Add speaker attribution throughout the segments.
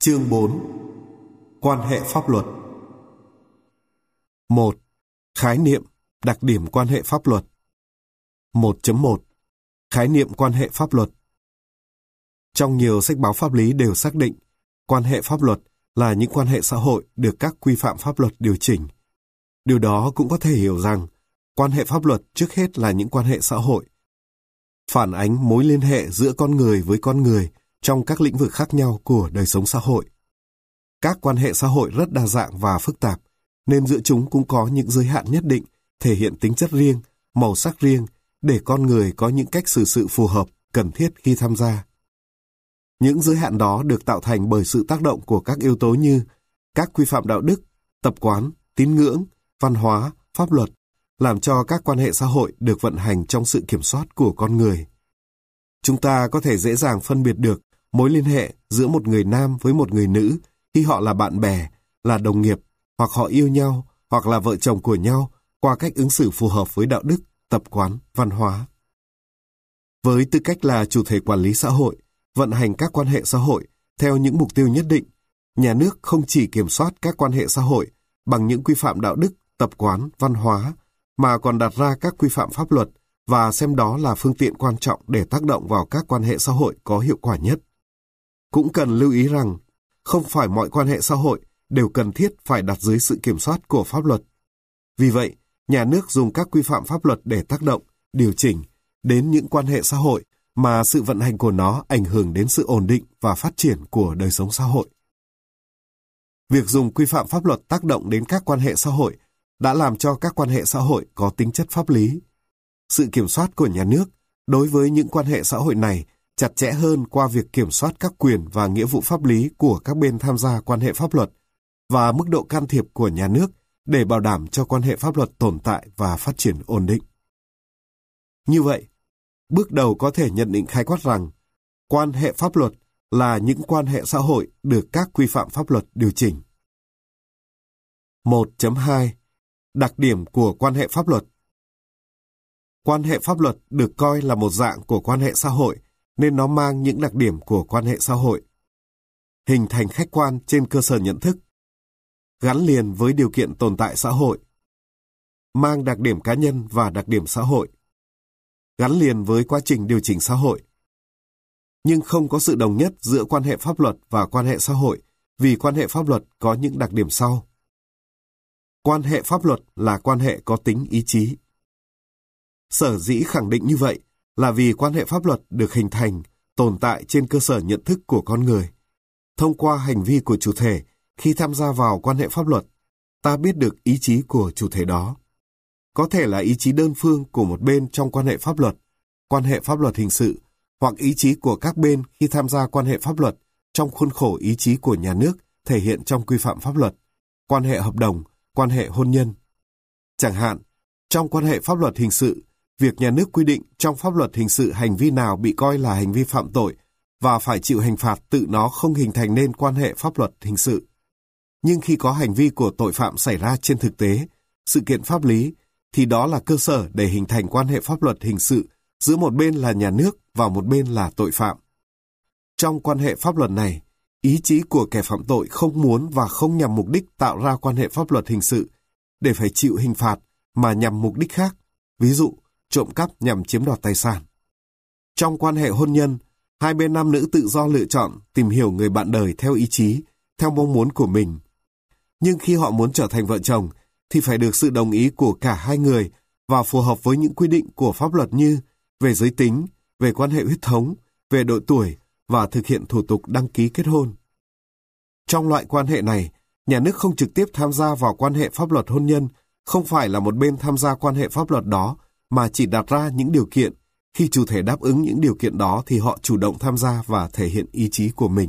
Speaker 1: Chương 4. Quan hệ pháp luật. 1. Khái niệm, đặc điểm quan hệ pháp luật. 1.1. Khái niệm quan hệ pháp luật. Trong nhiều sách báo pháp lý đều xác định, quan hệ pháp luật là những quan hệ xã hội được các quy phạm pháp luật điều chỉnh. Điều đó cũng có thể hiểu rằng, quan hệ pháp luật trước hết là những quan hệ xã hội, phản ánh mối liên hệ giữa con người với con người trong các lĩnh vực khác nhau của đời sống xã hội. Các quan hệ xã hội rất đa dạng và phức tạp, nên giữa chúng cũng có những giới hạn nhất định, thể hiện tính chất riêng, màu sắc riêng, để con người có những cách xử sự phù hợp, cần thiết khi tham gia. Những giới hạn đó được tạo thành bởi sự tác động của các yếu tố như các quy phạm đạo đức, tập quán, tín ngưỡng, văn hóa, pháp luật, làm cho các quan hệ xã hội được vận hành trong sự kiểm soát của con người. Chúng ta có thể dễ dàng phân biệt được mối liên hệ giữa một người nam với một người nữ khi họ là bạn bè, là đồng nghiệp, hoặc họ yêu nhau, hoặc là vợ chồng của nhau qua cách ứng xử phù hợp với đạo đức, tập quán, văn hóa. Với tư cách là chủ thể quản lý xã hội, vận hành các quan hệ xã hội theo những mục tiêu nhất định, nhà nước không chỉ kiểm soát các quan hệ xã hội bằng những quy phạm đạo đức, tập quán, văn hóa, mà còn đặt ra các quy phạm pháp luật và xem đó là phương tiện quan trọng để tác động vào các quan hệ xã hội có hiệu quả nhất. Cũng cần lưu ý rằng, không phải mọi quan hệ xã hội đều cần thiết phải đặt dưới sự kiểm soát của pháp luật. Vì vậy, nhà nước dùng các quy phạm pháp luật để tác động, điều chỉnh đến những quan hệ xã hội mà sự vận hành của nó ảnh hưởng đến sự ổn định và phát triển của đời sống xã hội. Việc dùng quy phạm pháp luật tác động đến các quan hệ xã hội đã làm cho các quan hệ xã hội có tính chất pháp lý. Sự kiểm soát của nhà nước đối với những quan hệ xã hội này chặt chẽ hơn qua việc kiểm soát các quyền và nghĩa vụ pháp lý của các bên tham gia quan hệ pháp luật và mức độ can thiệp của nhà nước để bảo đảm cho quan hệ pháp luật tồn tại và phát triển ổn định. Như vậy, bước đầu có thể nhận định khái quát rằng, quan hệ pháp luật là những quan hệ xã hội được các quy phạm pháp luật điều chỉnh. 1.2. Đặc điểm của quan hệ pháp luật. Quan hệ pháp luật được coi là một dạng của quan hệ xã hội nên nó mang những đặc điểm của quan hệ xã hội. Hình thành khách quan trên cơ sở nhận thức, gắn liền với điều kiện tồn tại xã hội, mang đặc điểm cá nhân và đặc điểm xã hội, gắn liền với quá trình điều chỉnh xã hội. Nhưng không có sự đồng nhất giữa quan hệ pháp luật và quan hệ xã hội vì quan hệ pháp luật có những đặc điểm sau. Quan hệ pháp luật là quan hệ có tính ý chí. Sở dĩ khẳng định như vậy là vì quan hệ pháp luật được hình thành, tồn tại trên cơ sở nhận thức của con người. Thông qua hành vi của chủ thể khi tham gia vào quan hệ pháp luật, ta biết được ý chí của chủ thể đó. Có thể là ý chí đơn phương của một bên trong quan hệ pháp luật hình sự, hoặc ý chí của các bên khi tham gia quan hệ pháp luật trong khuôn khổ ý chí của nhà nước thể hiện trong quy phạm pháp luật, quan hệ hợp đồng, quan hệ hôn nhân. Chẳng hạn, trong quan hệ pháp luật hình sự, việc nhà nước quy định trong pháp luật hình sự hành vi nào bị coi là hành vi phạm tội và phải chịu hình phạt tự nó không hình thành nên quan hệ pháp luật hình sự. Nhưng khi có hành vi của tội phạm xảy ra trên thực tế, sự kiện pháp lý, thì đó là cơ sở để hình thành quan hệ pháp luật hình sự giữa một bên là nhà nước và một bên là tội phạm. Trong quan hệ pháp luật này, ý chí của kẻ phạm tội không muốn và không nhằm mục đích tạo ra quan hệ pháp luật hình sự để phải chịu hình phạt mà nhằm mục đích khác, ví dụ trộm cắp nhằm chiếm đoạt tài sản. Trong quan hệ hôn nhân, hai bên nam nữ tự do lựa chọn tìm hiểu người bạn đời theo ý chí, theo mong muốn của mình. Nhưng khi họ muốn trở thành vợ chồng thì phải được sự đồng ý của cả hai người và phù hợp với những quy định của pháp luật như về giới tính, về quan hệ huyết thống, về độ tuổi và thực hiện thủ tục đăng ký kết hôn. Trong loại quan hệ này, nhà nước không trực tiếp tham gia vào quan hệ pháp luật hôn nhân, không phải là một bên tham gia quan hệ pháp luật đó, mà chỉ đặt ra những điều kiện. Khi chủ thể đáp ứng những điều kiện đó thì họ chủ động tham gia và thể hiện ý chí của mình.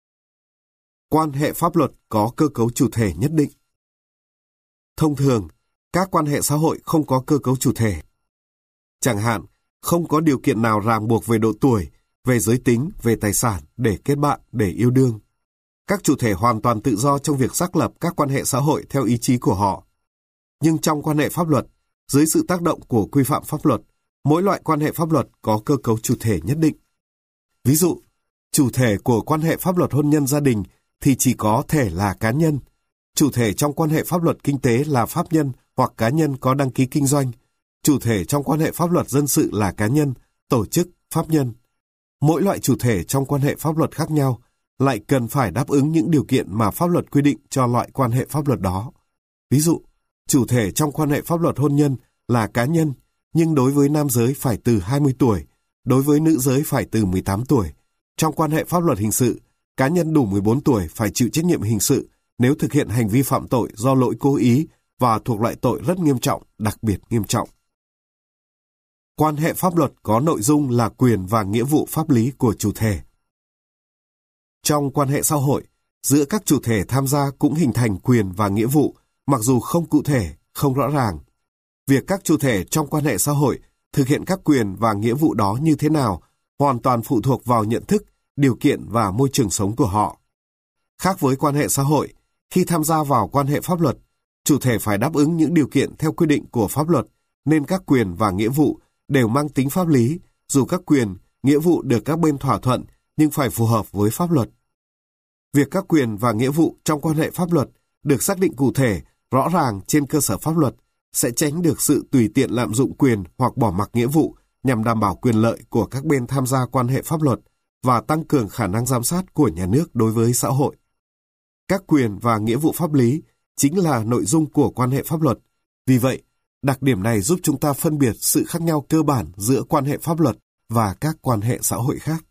Speaker 1: Quan hệ pháp luật có cơ cấu chủ thể nhất định. Thông thường, các quan hệ xã hội không có cơ cấu chủ thể. Chẳng hạn, không có điều kiện nào ràng buộc về độ tuổi, về giới tính, về tài sản để kết bạn, để yêu đương. Các chủ thể hoàn toàn tự do trong việc xác lập các quan hệ xã hội theo ý chí của họ. Nhưng trong quan hệ pháp luật, dưới sự tác động của quy phạm pháp luật, mỗi loại quan hệ pháp luật có cơ cấu chủ thể nhất định. Ví dụ, chủ thể của quan hệ pháp luật hôn nhân gia đình thì chỉ có thể là cá nhân. Chủ thể trong quan hệ pháp luật kinh tế là pháp nhân hoặc cá nhân có đăng ký kinh doanh. Chủ thể trong quan hệ pháp luật dân sự là cá nhân, tổ chức, pháp nhân. Mỗi loại chủ thể trong quan hệ pháp luật khác nhau lại cần phải đáp ứng những điều kiện mà pháp luật quy định cho loại quan hệ pháp luật đó. Ví dụ, chủ thể trong quan hệ pháp luật hôn nhân là cá nhân, nhưng đối với nam giới phải từ 20 tuổi, đối với nữ giới phải từ 18 tuổi. Trong quan hệ pháp luật hình sự, cá nhân đủ 14 tuổi phải chịu trách nhiệm hình sự nếu thực hiện hành vi phạm tội do lỗi cố ý và thuộc loại tội rất nghiêm trọng, đặc biệt nghiêm trọng. Quan hệ pháp luật có nội dung là quyền và nghĩa vụ pháp lý của chủ thể. Trong quan hệ xã hội, giữa các chủ thể tham gia cũng hình thành quyền và nghĩa vụ, mặc dù không cụ thể, không rõ ràng. Việc các chủ thể trong quan hệ xã hội thực hiện các quyền và nghĩa vụ đó như thế nào hoàn toàn phụ thuộc vào nhận thức, điều kiện và môi trường sống của họ. Khác với quan hệ xã hội, khi tham gia vào quan hệ pháp luật, chủ thể phải đáp ứng những điều kiện theo quy định của pháp luật, nên các quyền và nghĩa vụ đều mang tính pháp lý, dù các quyền, nghĩa vụ được các bên thỏa thuận nhưng phải phù hợp với pháp luật. Việc các quyền và nghĩa vụ trong quan hệ pháp luật được xác định cụ thể, rõ ràng trên cơ sở pháp luật sẽ tránh được sự tùy tiện lạm dụng quyền hoặc bỏ mặc nghĩa vụ nhằm đảm bảo quyền lợi của các bên tham gia quan hệ pháp luật và tăng cường khả năng giám sát của nhà nước đối với xã hội. Các quyền và nghĩa vụ pháp lý chính là nội dung của quan hệ pháp luật. Vì vậy, đặc điểm này giúp chúng ta phân biệt sự khác nhau cơ bản giữa quan hệ pháp luật và các quan hệ xã hội khác.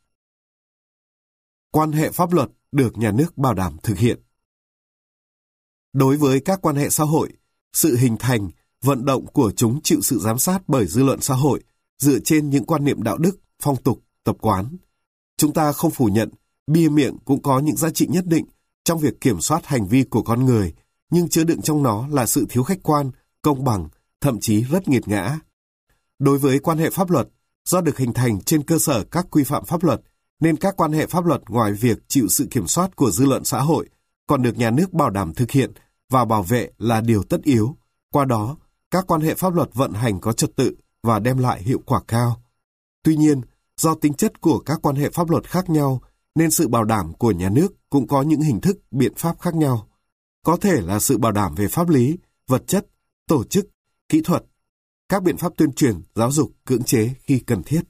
Speaker 1: Quan hệ pháp luật được nhà nước bảo đảm thực hiện. Đối với các quan hệ xã hội, sự hình thành, vận động của chúng chịu sự giám sát bởi dư luận xã hội dựa trên những quan niệm đạo đức, phong tục, tập quán. Chúng ta không phủ nhận, bia miệng cũng có những giá trị nhất định trong việc kiểm soát hành vi của con người, nhưng chứa đựng trong nó là sự thiếu khách quan, công bằng, thậm chí rất nghiệt ngã. Đối với quan hệ pháp luật, do được hình thành trên cơ sở các quy phạm pháp luật, nên các quan hệ pháp luật ngoài việc chịu sự kiểm soát của dư luận xã hội, còn được nhà nước bảo đảm thực hiện và bảo vệ là điều tất yếu. Qua đó, các quan hệ pháp luật vận hành có trật tự và đem lại hiệu quả cao. Tuy nhiên, do tính chất của các quan hệ pháp luật khác nhau, nên sự bảo đảm của nhà nước cũng có những hình thức, biện pháp khác nhau. Có thể là sự bảo đảm về pháp lý, vật chất, tổ chức, kỹ thuật, các biện pháp tuyên truyền, giáo dục, cưỡng chế khi cần thiết.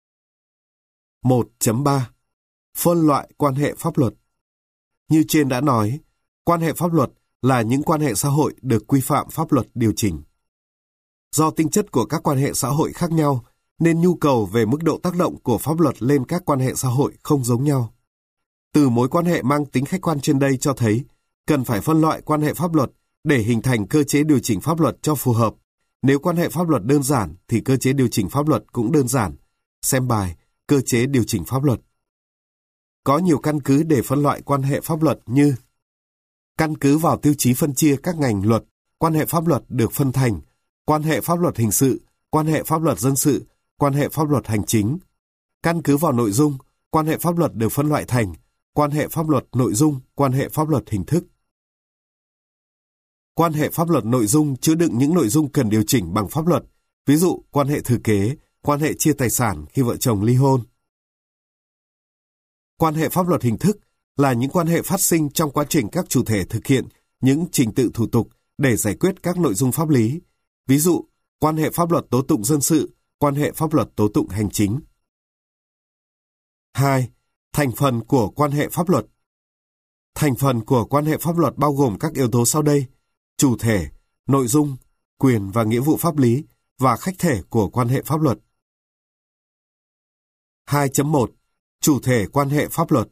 Speaker 1: 1.3. Phân loại quan hệ pháp luật. Như trên đã nói, quan hệ pháp luật là những quan hệ xã hội được quy phạm pháp luật điều chỉnh. Do tính chất của các quan hệ xã hội khác nhau, nên nhu cầu về mức độ tác động của pháp luật lên các quan hệ xã hội không giống nhau. Từ mối quan hệ mang tính khách quan trên đây cho thấy, cần phải phân loại quan hệ pháp luật để hình thành cơ chế điều chỉnh pháp luật cho phù hợp. Nếu quan hệ pháp luật đơn giản thì cơ chế điều chỉnh pháp luật cũng đơn giản. Xem bài Cơ chế điều chỉnh pháp luật. Có nhiều căn cứ để phân loại quan hệ pháp luật như: căn cứ vào tiêu chí phân chia các ngành luật, quan hệ pháp luật được phân thành quan hệ pháp luật hình sự, quan hệ pháp luật dân sự, quan hệ pháp luật hành chính. Căn cứ vào nội dung, quan hệ pháp luật được phân loại thành quan hệ pháp luật nội dung, quan hệ pháp luật hình thức. Quan hệ pháp luật nội dung chứa đựng những nội dung cần điều chỉnh bằng pháp luật, ví dụ quan hệ thừa kế, quan hệ chia tài sản khi vợ chồng ly hôn. Quan hệ pháp luật hình thức là những quan hệ phát sinh trong quá trình các chủ thể thực hiện những trình tự thủ tục để giải quyết các nội dung pháp lý, ví dụ quan hệ pháp luật tố tụng dân sự, quan hệ pháp luật tố tụng hành chính. 2. Thành phần của quan hệ pháp luật. Thành phần của quan hệ pháp luật bao gồm các yếu tố sau đây: chủ thể, nội dung, quyền và nghĩa vụ pháp lý và khách thể của quan hệ pháp luật. 2.1. Chủ thể quan hệ pháp luật.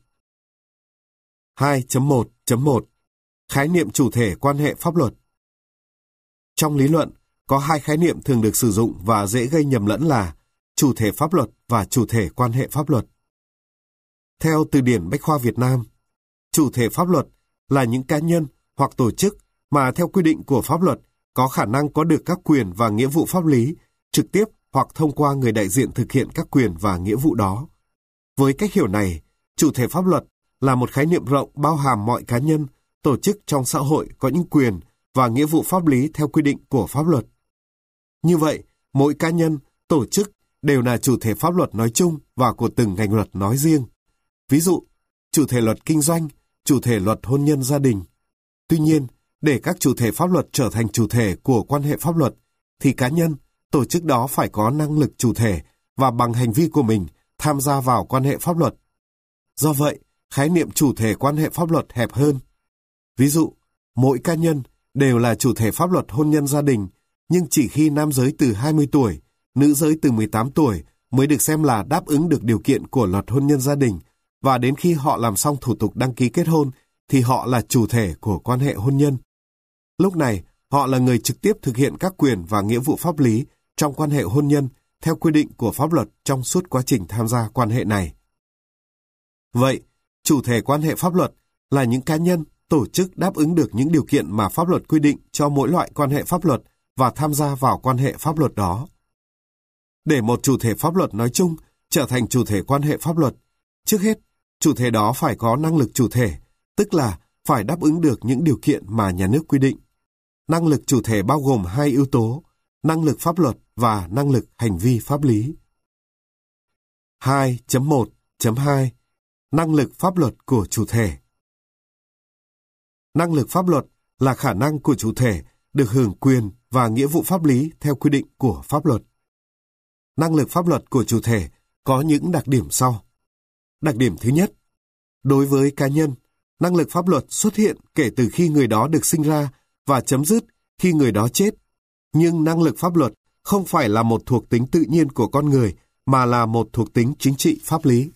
Speaker 1: 2.1.1. Khái niệm chủ thể quan hệ pháp luật. Trong lý luận, có hai khái niệm thường được sử dụng và dễ gây nhầm lẫn là chủ thể pháp luật và chủ thể quan hệ pháp luật. Theo từ điển Bách khoa Việt Nam, chủ thể pháp luật là những cá nhân hoặc tổ chức mà theo quy định của pháp luật có khả năng có được các quyền và nghĩa vụ pháp lý trực tiếp hoặc thông qua người đại diện thực hiện các quyền và nghĩa vụ đó. Với cách hiểu này, chủ thể pháp luật là một khái niệm rộng bao hàm mọi cá nhân, tổ chức trong xã hội có những quyền và nghĩa vụ pháp lý theo quy định của pháp luật. Như vậy, mỗi cá nhân, tổ chức đều là chủ thể pháp luật nói chung và của từng ngành luật nói riêng. Ví dụ, chủ thể luật kinh doanh, chủ thể luật hôn nhân gia đình. Tuy nhiên, để các chủ thể pháp luật trở thành chủ thể của quan hệ pháp luật, thì cá nhân, tổ chức đó phải có năng lực chủ thể và bằng hành vi của mình tham gia vào quan hệ pháp luật. Do vậy, khái niệm chủ thể quan hệ pháp luật hẹp hơn. Ví dụ, mỗi cá nhân đều là chủ thể pháp luật hôn nhân gia đình, nhưng chỉ khi nam giới từ 20 tuổi, nữ giới từ 18 tuổi mới được xem là đáp ứng được điều kiện của luật hôn nhân gia đình, và đến khi họ làm xong thủ tục đăng ký kết hôn thì họ là chủ thể của quan hệ hôn nhân. Lúc này, họ là người trực tiếp thực hiện các quyền và nghĩa vụ pháp lý trong quan hệ hôn nhân theo quy định của pháp luật trong suốt quá trình tham gia quan hệ này. Vậy, chủ thể quan hệ pháp luật là những cá nhân, tổ chức đáp ứng được những điều kiện mà pháp luật quy định cho mỗi loại quan hệ pháp luật và tham gia vào quan hệ pháp luật đó. Để một chủ thể pháp luật nói chung trở thành chủ thể quan hệ pháp luật, trước hết, chủ thể đó phải có năng lực chủ thể, tức là phải đáp ứng được những điều kiện mà nhà nước quy định. Năng lực chủ thể bao gồm hai yếu tố, năng lực pháp luật và năng lực hành vi pháp lý. 2.1.2 Năng lực pháp luật của chủ thể. Năng lực pháp luật là khả năng của chủ thể được hưởng quyền và nghĩa vụ pháp lý theo quy định của pháp luật. Năng lực pháp luật của chủ thể có những đặc điểm sau. Đặc điểm thứ nhất, đối với cá nhân, năng lực pháp luật xuất hiện kể từ khi người đó được sinh ra và chấm dứt khi người đó chết. Nhưng năng lực pháp luật không phải là một thuộc tính tự nhiên của con người, mà là một thuộc tính chính trị pháp lý.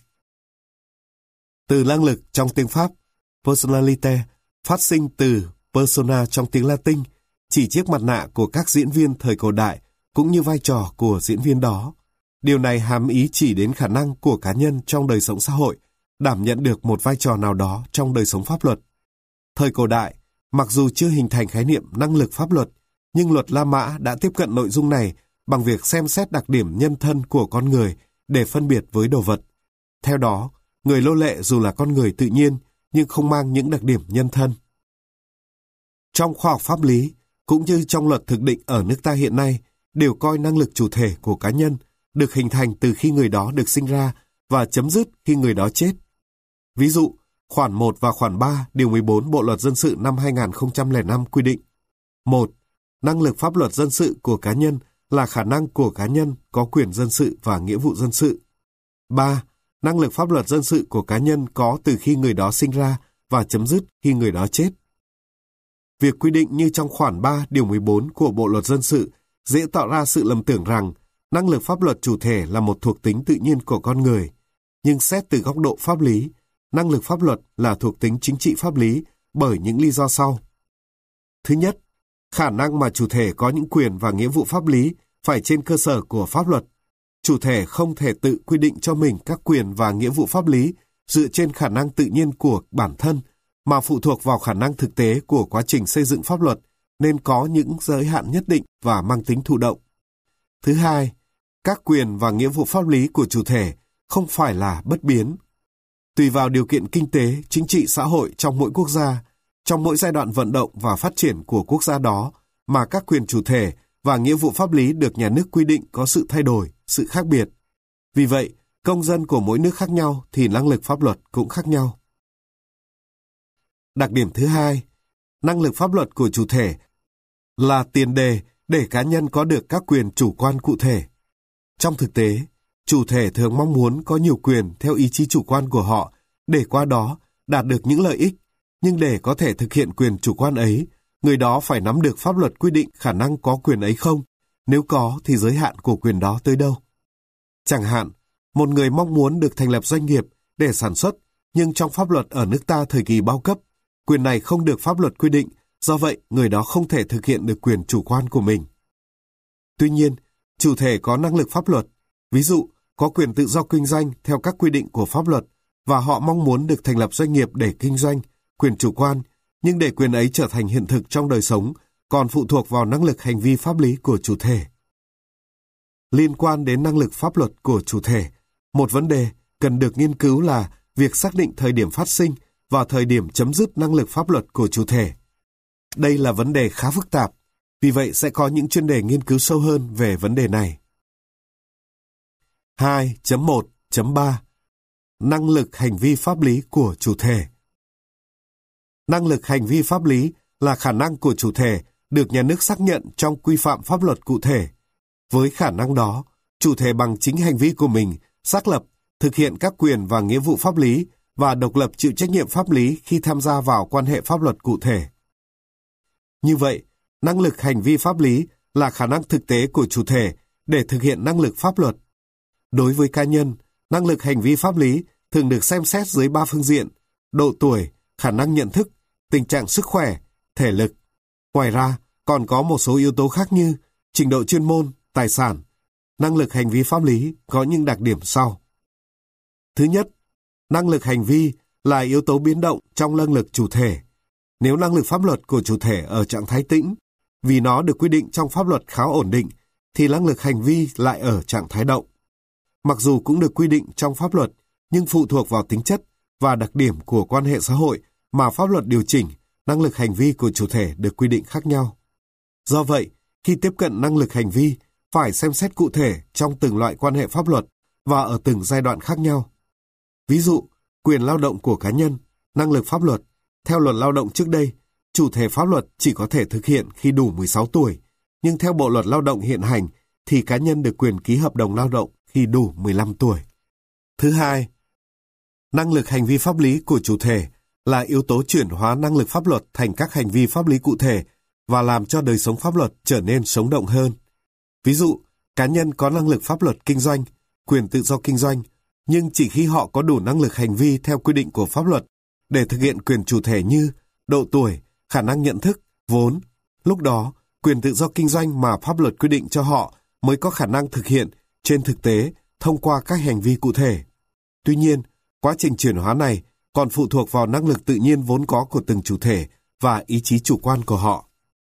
Speaker 1: Từ năng lực trong tiếng Pháp, personalite, phát sinh từ persona trong tiếng Latin, chỉ chiếc mặt nạ của các diễn viên thời cổ đại cũng như vai trò của diễn viên đó. Điều này hàm ý chỉ đến khả năng của cá nhân trong đời sống xã hội đảm nhận được một vai trò nào đó trong đời sống pháp luật. Thời cổ đại, mặc dù chưa hình thành khái niệm năng lực pháp luật, nhưng luật La Mã đã tiếp cận nội dung này bằng việc xem xét đặc điểm nhân thân của con người để phân biệt với đồ vật. Theo đó, người nô lệ dù là con người tự nhiên nhưng không mang những đặc điểm nhân thân. Trong khoa học pháp lý, cũng như trong luật thực định ở nước ta hiện nay, đều coi năng lực chủ thể của cá nhân được hình thành từ khi người đó được sinh ra và chấm dứt khi người đó chết. Ví dụ, khoản 1 và khoản 3 điều 14 Bộ luật dân sự năm 2005 quy định: 1. Năng lực pháp luật dân sự của cá nhân là khả năng của cá nhân có quyền dân sự và nghĩa vụ dân sự. 3. Năng lực pháp luật dân sự của cá nhân có từ khi người đó sinh ra và chấm dứt khi người đó chết. Việc quy định như trong khoản 3 điều 14 của Bộ luật dân sự dễ tạo ra sự lầm tưởng rằng năng lực pháp luật chủ thể là một thuộc tính tự nhiên của con người. Nhưng xét từ góc độ pháp lý, năng lực pháp luật là thuộc tính chính trị pháp lý bởi những lý do sau. Thứ nhất, khả năng mà chủ thể có những quyền và nghĩa vụ pháp lý phải trên cơ sở của pháp luật. Chủ thể không thể tự quy định cho mình các quyền và nghĩa vụ pháp lý dựa trên khả năng tự nhiên của bản thân, mà phụ thuộc vào khả năng thực tế của quá trình xây dựng pháp luật, nên có những giới hạn nhất định và mang tính thụ động. Thứ hai, các quyền và nghĩa vụ pháp lý của chủ thể không phải là bất biến. Tùy vào điều kiện kinh tế, chính trị, xã hội trong mỗi quốc gia, trong mỗi giai đoạn vận động và phát triển của quốc gia đó, mà các quyền chủ thể và nghĩa vụ pháp lý được nhà nước quy định có sự thay đổi, sự khác biệt. Vì vậy, công dân của mỗi nước khác nhau thì năng lực pháp luật cũng khác nhau. Đặc điểm thứ hai, năng lực pháp luật của chủ thể là tiền đề để cá nhân có được các quyền chủ quan cụ thể. Trong thực tế, chủ thể thường mong muốn có nhiều quyền theo ý chí chủ quan của họ để qua đó đạt được những lợi ích, nhưng để có thể thực hiện quyền chủ quan ấy, người đó phải nắm được pháp luật quy định khả năng có quyền ấy không, nếu có thì giới hạn của quyền đó tới đâu. Chẳng hạn, một người mong muốn được thành lập doanh nghiệp để sản xuất, nhưng trong pháp luật ở nước ta thời kỳ bao cấp, quyền này không được pháp luật quy định, do vậy người đó không thể thực hiện được quyền chủ quan của mình. Tuy nhiên, chủ thể có năng lực pháp luật, ví dụ có quyền tự do kinh doanh theo các quy định của pháp luật, và họ mong muốn được thành lập doanh nghiệp để kinh doanh, quyền chủ quan, nhưng để quyền ấy trở thành hiện thực trong đời sống còn phụ thuộc vào năng lực hành vi pháp lý của chủ thể. Liên quan đến năng lực pháp luật của chủ thể, một vấn đề cần được nghiên cứu là việc xác định thời điểm phát sinh và thời điểm chấm dứt năng lực pháp luật của chủ thể. Đây là vấn đề khá phức tạp, vì vậy sẽ có những chuyên đề nghiên cứu sâu hơn về vấn đề này. 2.1.3 Năng lực hành vi pháp lý của chủ thể. Năng lực hành vi pháp lý là khả năng của chủ thể được nhà nước xác nhận trong quy phạm pháp luật cụ thể. Với khả năng đó, chủ thể bằng chính hành vi của mình xác lập, thực hiện các quyền và nghĩa vụ pháp lý và độc lập chịu trách nhiệm pháp lý khi tham gia vào quan hệ pháp luật cụ thể. Như vậy, năng lực hành vi pháp lý là khả năng thực tế của chủ thể để thực hiện năng lực pháp luật. Đối với cá nhân, năng lực hành vi pháp lý thường được xem xét dưới 3 phương diện: độ tuổi, khả năng nhận thức, tình trạng sức khỏe, thể lực. Ngoài ra, còn có một số yếu tố khác như trình độ chuyên môn, tài sản. Năng lực hành vi pháp lý có những đặc điểm sau. Thứ nhất, năng lực hành vi là yếu tố biến động trong năng lực chủ thể. Nếu năng lực pháp luật của chủ thể ở trạng thái tĩnh, vì nó được quy định trong pháp luật khá ổn định, thì năng lực hành vi lại ở trạng thái động. Mặc dù cũng được quy định trong pháp luật, nhưng phụ thuộc vào tính chất và đặc điểm của quan hệ xã hội mà pháp luật điều chỉnh, năng lực hành vi của chủ thể được quy định khác nhau. Do vậy, khi tiếp cận năng lực hành vi, phải xem xét cụ thể trong từng loại quan hệ pháp luật và ở từng giai đoạn khác nhau. Ví dụ, quyền lao động của cá nhân, năng lực pháp luật. Theo luật lao động trước đây, chủ thể pháp luật chỉ có thể thực hiện khi đủ 16 tuổi, nhưng theo Bộ luật Lao động hiện hành thì cá nhân được quyền ký hợp đồng lao động khi đủ 15 tuổi. Thứ hai, năng lực hành vi pháp lý của chủ thể là yếu tố chuyển hóa năng lực pháp luật thành các hành vi pháp lý cụ thể và làm cho đời sống pháp luật trở nên sống động hơn. Ví dụ, cá nhân có năng lực pháp luật kinh doanh, quyền tự do kinh doanh, nhưng chỉ khi họ có đủ năng lực hành vi theo quy định của pháp luật để thực hiện quyền chủ thể như độ tuổi, khả năng nhận thức, vốn. Lúc đó, quyền tự do kinh doanh mà pháp luật quy định cho họ mới có khả năng thực hiện trên thực tế thông qua các hành vi cụ thể. Tuy nhiên, quá trình chuyển hóa này còn phụ thuộc vào năng lực tự nhiên vốn có của từng chủ thể và ý chí chủ quan của họ.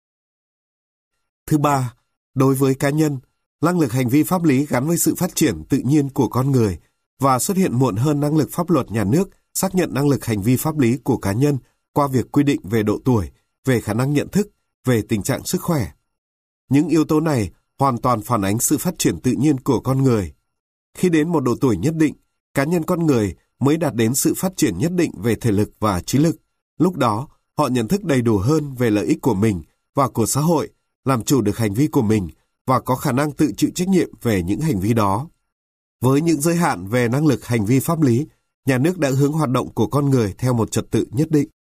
Speaker 1: Thứ ba, đối với cá nhân, năng lực hành vi pháp lý gắn với sự phát triển tự nhiên của con người và xuất hiện muộn hơn năng lực pháp luật nhà nước xác nhận năng lực hành vi pháp lý của cá nhân qua việc quy định về độ tuổi, về khả năng nhận thức, về tình trạng sức khỏe. Những yếu tố này hoàn toàn phản ánh sự phát triển tự nhiên của con người. Khi đến một độ tuổi nhất định, cá nhân con người mới đạt đến sự phát triển nhất định về thể lực và trí lực. Lúc đó, họ nhận thức đầy đủ hơn về lợi ích của mình và của xã hội, làm chủ được hành vi của mình và có khả năng tự chịu trách nhiệm về những hành vi đó. Với những giới hạn về năng lực hành vi pháp lý, nhà nước đã hướng hoạt động của con người theo một trật tự nhất định.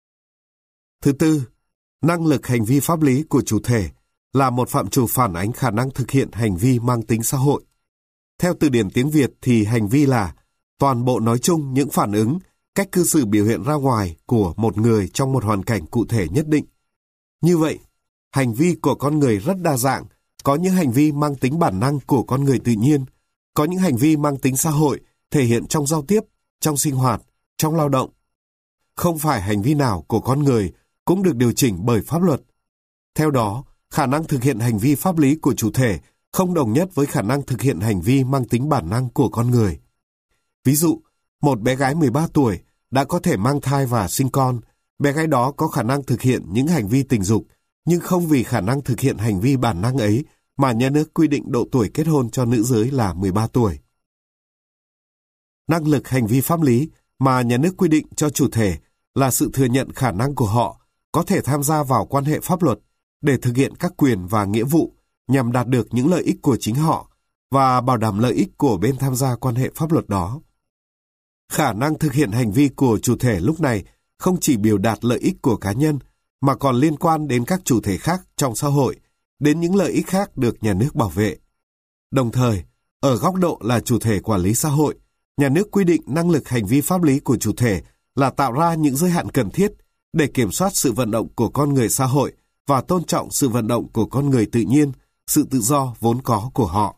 Speaker 1: Thứ tư, năng lực hành vi pháp lý của chủ thể là một phạm trù phản ánh khả năng thực hiện hành vi mang tính xã hội. Theo từ điển tiếng Việt thì hành vi là toàn bộ nói chung những phản ứng, cách cư xử biểu hiện ra ngoài của một người trong một hoàn cảnh cụ thể nhất định. Như vậy, hành vi của con người rất đa dạng, có những hành vi mang tính bản năng của con người tự nhiên, có những hành vi mang tính xã hội thể hiện trong giao tiếp, trong sinh hoạt, trong lao động. Không phải hành vi nào của con người cũng được điều chỉnh bởi pháp luật. Theo đó, khả năng thực hiện hành vi pháp lý của chủ thể không đồng nhất với khả năng thực hiện hành vi mang tính bản năng của con người. Ví dụ, một bé gái 13 tuổi đã có thể mang thai và sinh con, bé gái đó có khả năng thực hiện những hành vi tình dục, nhưng không vì khả năng thực hiện hành vi bản năng ấy mà nhà nước quy định độ tuổi kết hôn cho nữ giới là 13 tuổi. Năng lực hành vi pháp lý mà nhà nước quy định cho chủ thể là sự thừa nhận khả năng của họ có thể tham gia vào quan hệ pháp luật để thực hiện các quyền và nghĩa vụ nhằm đạt được những lợi ích của chính họ và bảo đảm lợi ích của bên tham gia quan hệ pháp luật đó. Khả năng thực hiện hành vi của chủ thể lúc này không chỉ biểu đạt lợi ích của cá nhân mà còn liên quan đến các chủ thể khác trong xã hội, đến những lợi ích khác được nhà nước bảo vệ. Đồng thời, ở góc độ là chủ thể quản lý xã hội, nhà nước quy định năng lực hành vi pháp lý của chủ thể là tạo ra những giới hạn cần thiết để kiểm soát sự vận động của con người xã hội và tôn trọng sự vận động của con người tự nhiên, sự tự do vốn có của họ.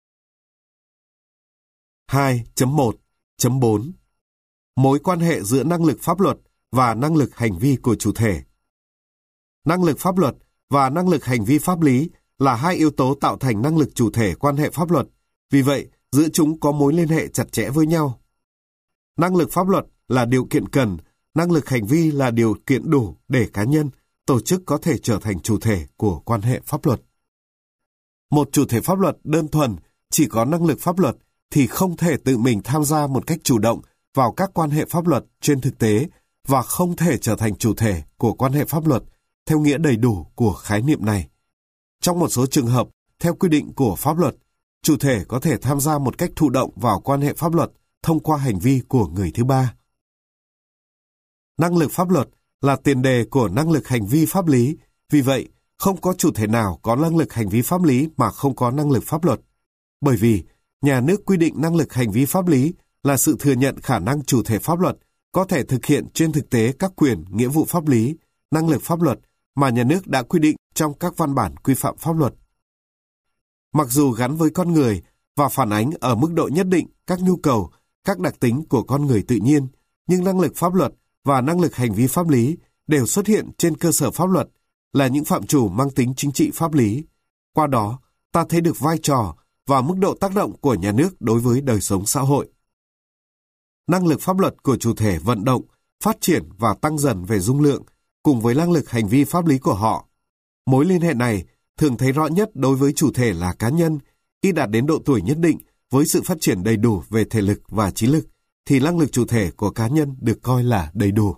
Speaker 1: 2.1.4 Mối quan hệ giữa năng lực pháp luật và năng lực hành vi của chủ thể. Năng lực pháp luật và năng lực hành vi pháp lý là hai yếu tố tạo thành năng lực chủ thể quan hệ pháp luật, vì vậy giữa chúng có mối liên hệ chặt chẽ với nhau. Năng lực pháp luật là điều kiện cần, năng lực hành vi là điều kiện đủ để cá nhân, tổ chức có thể trở thành chủ thể của quan hệ pháp luật. Một chủ thể pháp luật đơn thuần chỉ có năng lực pháp luật thì không thể tự mình tham gia một cách chủ động vào các quan hệ pháp luật trên thực tế và không thể trở thành chủ thể của quan hệ pháp luật theo nghĩa đầy đủ của khái niệm này. Trong một số trường hợp, theo quy định của pháp luật, chủ thể có thể tham gia một cách thụ động vào quan hệ pháp luật thông qua hành vi của người thứ ba. Năng lực pháp luật là tiền đề của năng lực hành vi pháp lý, vì vậy, không có chủ thể nào có năng lực hành vi pháp lý mà không có năng lực pháp luật. Bởi vì, nhà nước quy định năng lực hành vi pháp lý là sự thừa nhận khả năng chủ thể pháp luật có thể thực hiện trên thực tế các quyền, nghĩa vụ pháp lý, năng lực pháp luật mà nhà nước đã quy định trong các văn bản quy phạm pháp luật. Mặc dù gắn với con người và phản ánh ở mức độ nhất định các nhu cầu, các đặc tính của con người tự nhiên, nhưng năng lực pháp luật và năng lực hành vi pháp lý đều xuất hiện trên cơ sở pháp luật, là những phạm trù mang tính chính trị pháp lý. Qua đó, ta thấy được vai trò và mức độ tác động của nhà nước đối với đời sống xã hội. Năng lực pháp luật của chủ thể vận động, phát triển và tăng dần về dung lượng, cùng với năng lực hành vi pháp lý của họ. Mối liên hệ này thường thấy rõ nhất đối với chủ thể là cá nhân. Khi đạt đến độ tuổi nhất định với sự phát triển đầy đủ về thể lực và trí lực, thì năng lực chủ thể của cá nhân được coi là đầy đủ.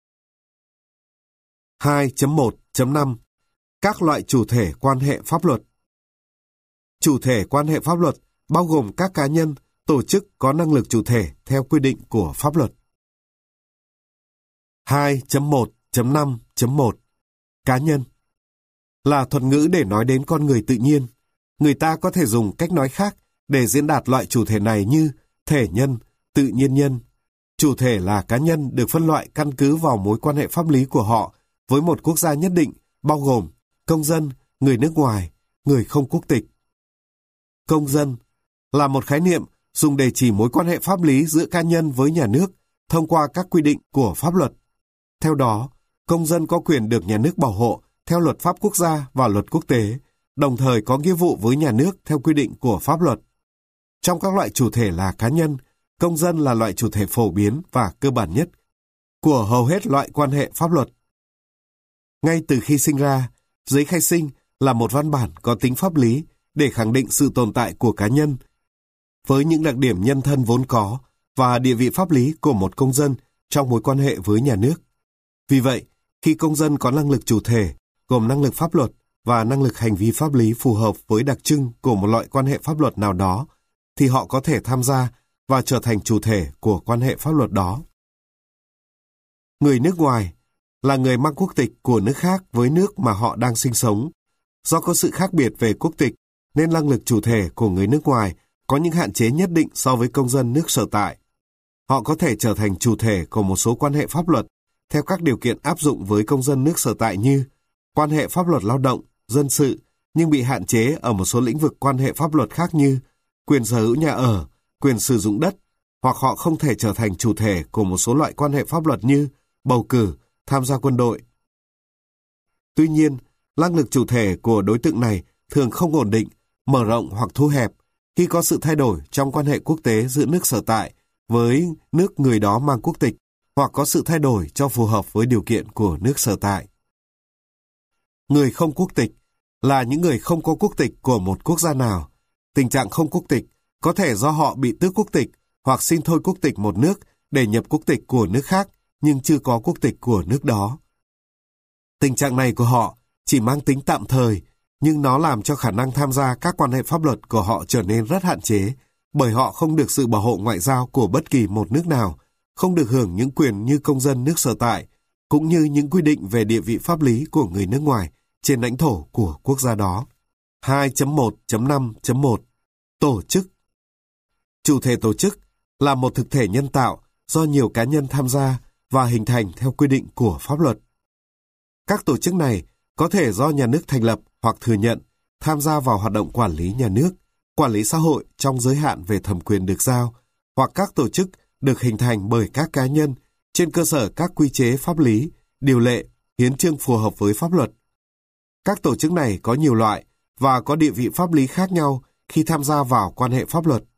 Speaker 1: 2.1.5 Các loại chủ thể quan hệ pháp luật. Chủ thể quan hệ pháp luật bao gồm các cá nhân, tổ chức có năng lực chủ thể theo quy định của pháp luật. 2.1.5.1 Cá nhân là thuật ngữ để nói đến con người tự nhiên. Người ta có thể dùng cách nói khác để diễn đạt loại chủ thể này như thể nhân, tự nhiên nhân. Chủ thể là cá nhân được phân loại căn cứ vào mối quan hệ pháp lý của họ với một quốc gia nhất định, bao gồm công dân, người nước ngoài, người không quốc tịch. Công dân là một khái niệm dùng để chỉ mối quan hệ pháp lý giữa cá nhân với nhà nước thông qua các quy định của pháp luật. Theo đó, công dân có quyền được nhà nước bảo hộ theo luật pháp quốc gia và luật quốc tế, đồng thời có nghĩa vụ với nhà nước theo quy định của pháp luật. Trong các loại chủ thể là cá nhân, công dân là loại chủ thể phổ biến và cơ bản nhất của hầu hết loại quan hệ pháp luật. Ngay từ khi sinh ra, giấy khai sinh là một văn bản có tính pháp lý để khẳng định sự tồn tại của cá nhân, với những đặc điểm nhân thân vốn có và địa vị pháp lý của một công dân trong mối quan hệ với nhà nước. Vì vậy, khi công dân có năng lực chủ thể, gồm năng lực pháp luật và năng lực hành vi pháp lý phù hợp với đặc trưng của một loại quan hệ pháp luật nào đó, thì họ có thể tham gia và trở thành chủ thể của quan hệ pháp luật đó. Người nước ngoài là người mang quốc tịch của nước khác với nước mà họ đang sinh sống. Do có sự khác biệt về quốc tịch, nên năng lực chủ thể của người nước ngoài có những hạn chế nhất định so với công dân nước sở tại. Họ có thể trở thành chủ thể của một số quan hệ pháp luật theo các điều kiện áp dụng với công dân nước sở tại như quan hệ pháp luật lao động, dân sự, nhưng bị hạn chế ở một số lĩnh vực quan hệ pháp luật khác như quyền sở hữu nhà ở, quyền sử dụng đất, hoặc họ không thể trở thành chủ thể của một số loại quan hệ pháp luật như bầu cử, tham gia quân đội. Tuy nhiên, năng lực chủ thể của đối tượng này thường không ổn định, mở rộng hoặc thu hẹp khi có sự thay đổi trong quan hệ quốc tế giữa nước sở tại với nước người đó mang quốc tịch, hoặc có sự thay đổi cho phù hợp với điều kiện của nước sở tại. Người không quốc tịch là những người không có quốc tịch của một quốc gia nào. Tình trạng không quốc tịch có thể do họ bị tước quốc tịch hoặc xin thôi quốc tịch một nước để nhập quốc tịch của nước khác nhưng chưa có quốc tịch của nước đó. Tình trạng này của họ chỉ mang tính tạm thời, nhưng nó làm cho khả năng tham gia các quan hệ pháp luật của họ trở nên rất hạn chế, bởi họ không được sự bảo hộ ngoại giao của bất kỳ một nước nào, không được hưởng những quyền như công dân nước sở tại, cũng như những quy định về địa vị pháp lý của người nước ngoài trên lãnh thổ của quốc gia đó. 2.1.5.1 Tổ chức. Chủ thể tổ chức là một thực thể nhân tạo do nhiều cá nhân tham gia và hình thành theo quy định của pháp luật. Các tổ chức này có thể do nhà nước thành lập hoặc thừa nhận, tham gia vào hoạt động quản lý nhà nước, quản lý xã hội trong giới hạn về thẩm quyền được giao, hoặc các tổ chức được hình thành bởi các cá nhân trên cơ sở các quy chế pháp lý, điều lệ, hiến chương phù hợp với pháp luật. Các tổ chức này có nhiều loại và có địa vị pháp lý khác nhau khi tham gia vào quan hệ pháp luật.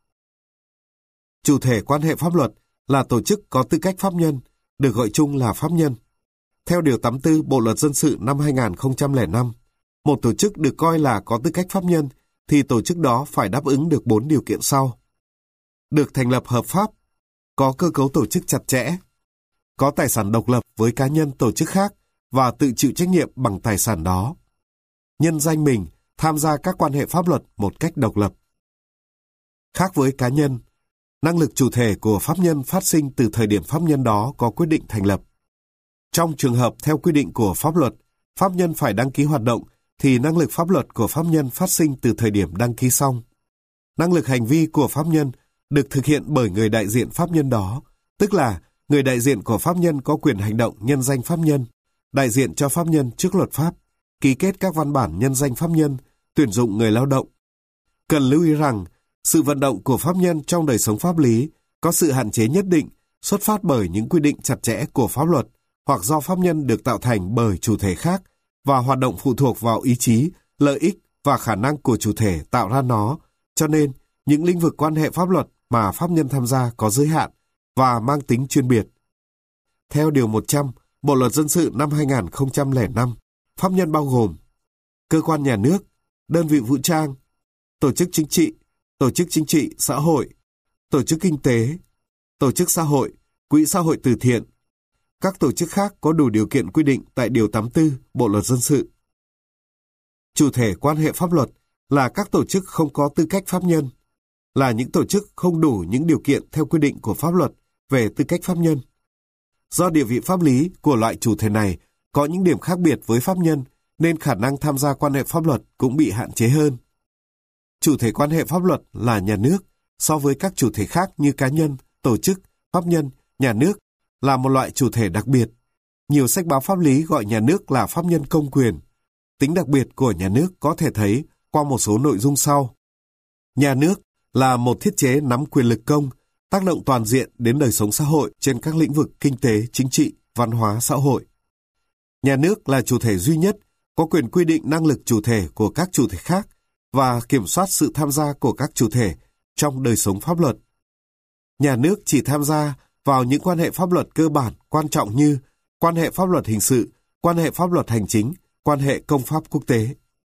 Speaker 1: Chủ thể quan hệ pháp luật là tổ chức có tư cách pháp nhân, được gọi chung là pháp nhân. Theo Điều 84 Bộ Luật Dân sự năm 2005, một tổ chức được coi là có tư cách pháp nhân thì tổ chức đó phải đáp ứng được 4 điều kiện sau. Được thành lập hợp pháp, có cơ cấu tổ chức chặt chẽ, có tài sản độc lập với cá nhân tổ chức khác và tự chịu trách nhiệm bằng tài sản đó. Nhân danh mình tham gia các quan hệ pháp luật một cách độc lập. Khác với cá nhân, năng lực chủ thể của pháp nhân phát sinh từ thời điểm pháp nhân đó có quyết định thành lập. Trong trường hợp theo quy định của pháp luật, pháp nhân phải đăng ký hoạt động, thì năng lực pháp luật của pháp nhân phát sinh từ thời điểm đăng ký xong. Năng lực hành vi của pháp nhân được thực hiện bởi người đại diện pháp nhân đó, tức là người đại diện của pháp nhân có quyền hành động nhân danh pháp nhân, đại diện cho pháp nhân trước luật pháp, ký kết các văn bản nhân danh pháp nhân, tuyển dụng người lao động. Cần lưu ý rằng, sự vận động của pháp nhân trong đời sống pháp lý có sự hạn chế nhất định xuất phát bởi những quy định chặt chẽ của pháp luật hoặc do pháp nhân được tạo thành bởi chủ thể khác và hoạt động phụ thuộc vào ý chí, lợi ích và khả năng của chủ thể tạo ra nó, cho nên những lĩnh vực quan hệ pháp luật mà pháp nhân tham gia có giới hạn và mang tính chuyên biệt. Theo Điều 100 Bộ Luật Dân sự năm 2005, pháp nhân bao gồm cơ quan nhà nước, đơn vị vũ trang, tổ chức chính trị, xã hội, tổ chức kinh tế, tổ chức xã hội, quỹ xã hội từ thiện, các tổ chức khác có đủ điều kiện quy định tại Điều 84 Bộ Luật Dân sự. Chủ thể quan hệ pháp luật là các tổ chức không có tư cách pháp nhân, là những tổ chức không đủ những điều kiện theo quy định của pháp luật về tư cách pháp nhân. Do địa vị pháp lý của loại chủ thể này có những điểm khác biệt với pháp nhân, nên khả năng tham gia quan hệ pháp luật cũng bị hạn chế hơn. Chủ thể quan hệ pháp luật là nhà nước, so với các chủ thể khác như cá nhân, tổ chức, pháp nhân, nhà nước, là một loại chủ thể đặc biệt. Nhiều sách báo pháp lý gọi nhà nước là pháp nhân công quyền. Tính đặc biệt của nhà nước có thể thấy qua một số nội dung sau. Nhà nước là một thiết chế nắm quyền lực công, tác động toàn diện đến đời sống xã hội trên các lĩnh vực kinh tế, chính trị, văn hóa, xã hội. Nhà nước là chủ thể duy nhất, có quyền quy định năng lực chủ thể của các chủ thể khác và kiểm soát sự tham gia của các chủ thể trong đời sống pháp luật. Nhà nước chỉ tham gia vào những quan hệ pháp luật cơ bản quan trọng như quan hệ pháp luật hình sự, quan hệ pháp luật hành chính, quan hệ công pháp quốc tế.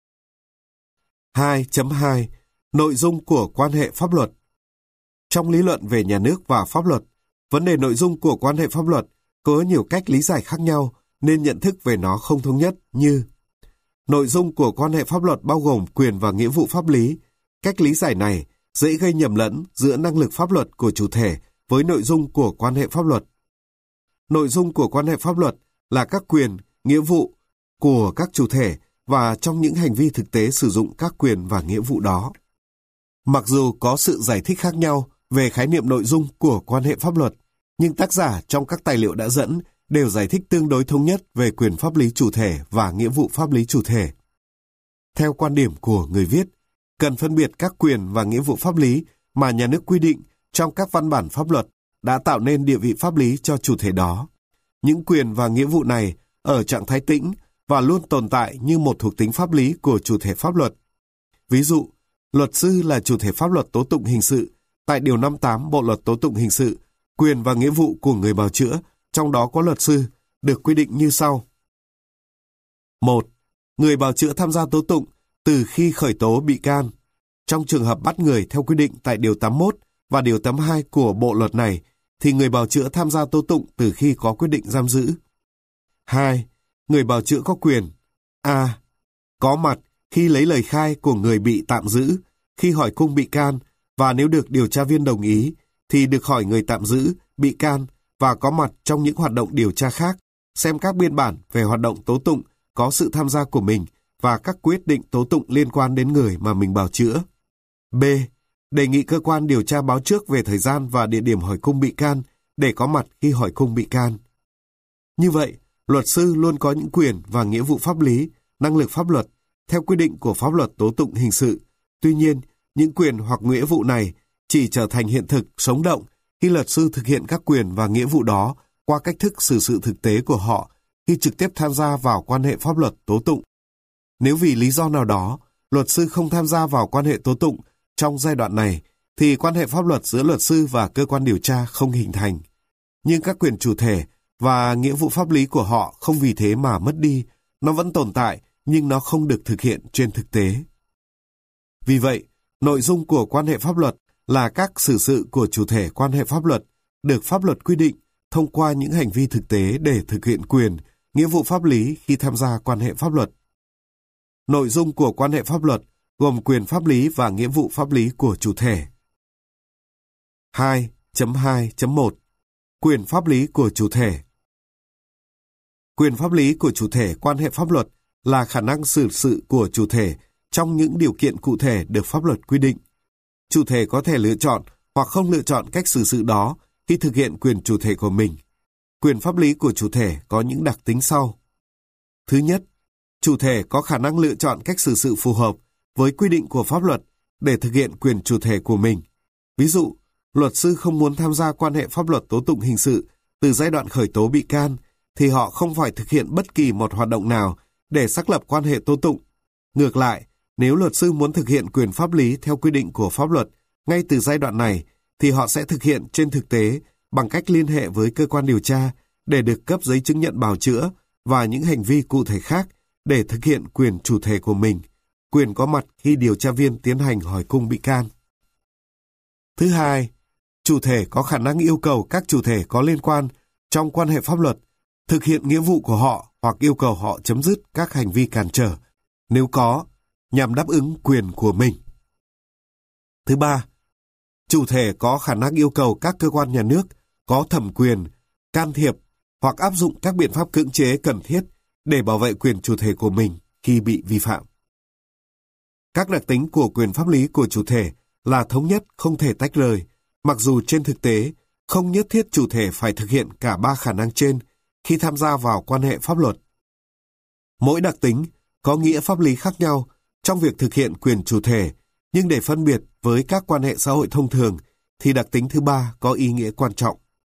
Speaker 1: 2.2 Nội dung của quan hệ pháp luật. Trong lý luận về nhà nước và pháp luật, vấn đề nội dung của quan hệ pháp luật có nhiều cách lý giải khác nhau nên nhận thức về nó không thống nhất như nội dung của quan hệ pháp luật bao gồm quyền và nghĩa vụ pháp lý. Cách lý giải này dễ gây nhầm lẫn giữa năng lực pháp luật của chủ thể với nội dung của quan hệ pháp luật. Nội dung của quan hệ pháp luật là các quyền, nghĩa vụ của các chủ thể và trong những hành vi thực tế sử dụng các quyền và nghĩa vụ đó. Mặc dù có sự giải thích khác nhau về khái niệm nội dung của quan hệ pháp luật, nhưng tác giả trong các tài liệu đã dẫn đều giải thích tương đối thống nhất về quyền pháp lý chủ thể và nghĩa vụ pháp lý chủ thể. Theo quan điểm của người viết, cần phân biệt các quyền và nghĩa vụ pháp lý mà nhà nước quy định trong các văn bản pháp luật đã tạo nên địa vị pháp lý cho chủ thể đó. Những quyền và nghĩa vụ này ở trạng thái tĩnh và luôn tồn tại như một thuộc tính pháp lý của chủ thể pháp luật. Ví dụ, luật sư là chủ thể pháp luật tố tụng hình sự. Tại Điều 58 Bộ Luật Tố tụng Hình sự, quyền và nghĩa vụ của người bào chữa, trong đó có luật sư, được quy định như sau. 1. Người bào chữa tham gia tố tụng từ khi khởi tố bị can. Trong trường hợp bắt người theo quy định tại Điều 81 và Điều 82 của Bộ Luật này, thì người bào chữa tham gia tố tụng từ khi có quyết định giam giữ. 2. Người bào chữa có quyền A. Có mặt khi lấy lời khai của người bị tạm giữ, khi hỏi cung bị can, và nếu được điều tra viên đồng ý, thì được hỏi người tạm giữ, bị can và có mặt trong những hoạt động điều tra khác, xem các biên bản về hoạt động tố tụng có sự tham gia của mình và các quyết định tố tụng liên quan đến người mà mình bào chữa. B. Đề nghị cơ quan điều tra báo trước về thời gian và địa điểm hỏi cung bị can để có mặt khi hỏi cung bị can. Như vậy, luật sư luôn có những quyền và nghĩa vụ pháp lý, năng lực pháp luật, theo quy định của pháp luật tố tụng hình sự. Tuy nhiên, những quyền hoặc nghĩa vụ này chỉ trở thành hiện thực, sống động khi luật sư thực hiện các quyền và nghĩa vụ đó qua cách thức xử sự thực tế của họ khi trực tiếp tham gia vào quan hệ pháp luật tố tụng. Nếu vì lý do nào đó, luật sư không tham gia vào quan hệ tố tụng trong giai đoạn này, thì quan hệ pháp luật giữa luật sư và cơ quan điều tra không hình thành. Nhưng các quyền chủ thể và nghĩa vụ pháp lý của họ không vì thế mà mất đi, nó vẫn tồn tại nhưng nó không được thực hiện trên thực tế. Vì vậy, nội dung của quan hệ pháp luật là các xử sự của chủ thể quan hệ pháp luật, được pháp luật quy định thông qua những hành vi thực tế để thực hiện quyền, nghĩa vụ pháp lý khi tham gia quan hệ pháp luật. Nội dung của quan hệ pháp luật gồm quyền pháp lý và nghĩa vụ pháp lý của chủ thể. 2.2.1 Quyền pháp lý của chủ thể. Quyền pháp lý của chủ thể quan hệ pháp luật là khả năng xử sự của chủ thể trong những điều kiện cụ thể được pháp luật quy định. Chủ thể có thể lựa chọn hoặc không lựa chọn cách xử sự đó khi thực hiện quyền chủ thể của mình. Quyền pháp lý của chủ thể có những đặc tính sau. Thứ nhất, chủ thể có khả năng lựa chọn cách xử sự phù hợp với quy định của pháp luật để thực hiện quyền chủ thể của mình. Ví dụ, luật sư không muốn tham gia quan hệ pháp luật tố tụng hình sự từ giai đoạn khởi tố bị can, thì họ không phải thực hiện bất kỳ một hoạt động nào để xác lập quan hệ tố tụng. Ngược lại, nếu luật sư muốn thực hiện quyền pháp lý theo quy định của pháp luật ngay từ giai đoạn này, thì họ sẽ thực hiện trên thực tế bằng cách liên hệ với cơ quan điều tra để được cấp giấy chứng nhận bào chữa và những hành vi cụ thể khác để thực hiện quyền chủ thể của mình, quyền có mặt khi điều tra viên tiến hành hỏi cung bị can. Thứ hai, chủ thể có khả năng yêu cầu các chủ thể có liên quan trong quan hệ pháp luật thực hiện nghĩa vụ của họ hoặc yêu cầu họ chấm dứt các hành vi cản trở, nếu có, nhằm đáp ứng quyền của mình. Thứ ba, chủ thể có khả năng yêu cầu các cơ quan nhà nước có thẩm quyền can thiệp hoặc áp dụng các biện pháp cưỡng chế cần thiết để bảo vệ quyền chủ thể của mình khi bị vi phạm. Các đặc tính của quyền pháp lý của chủ thể là thống nhất, không thể tách rời, mặc dù trên thực tế không nhất thiết chủ thể phải thực hiện cả ba khả năng trên khi tham gia vào quan hệ pháp luật. Mỗi đặc tính có nghĩa pháp lý khác nhau trong việc thực hiện quyền chủ thể, nhưng để phân biệt với các quan hệ xã hội thông thường thì đặc tính thứ ba có ý nghĩa quan trọng.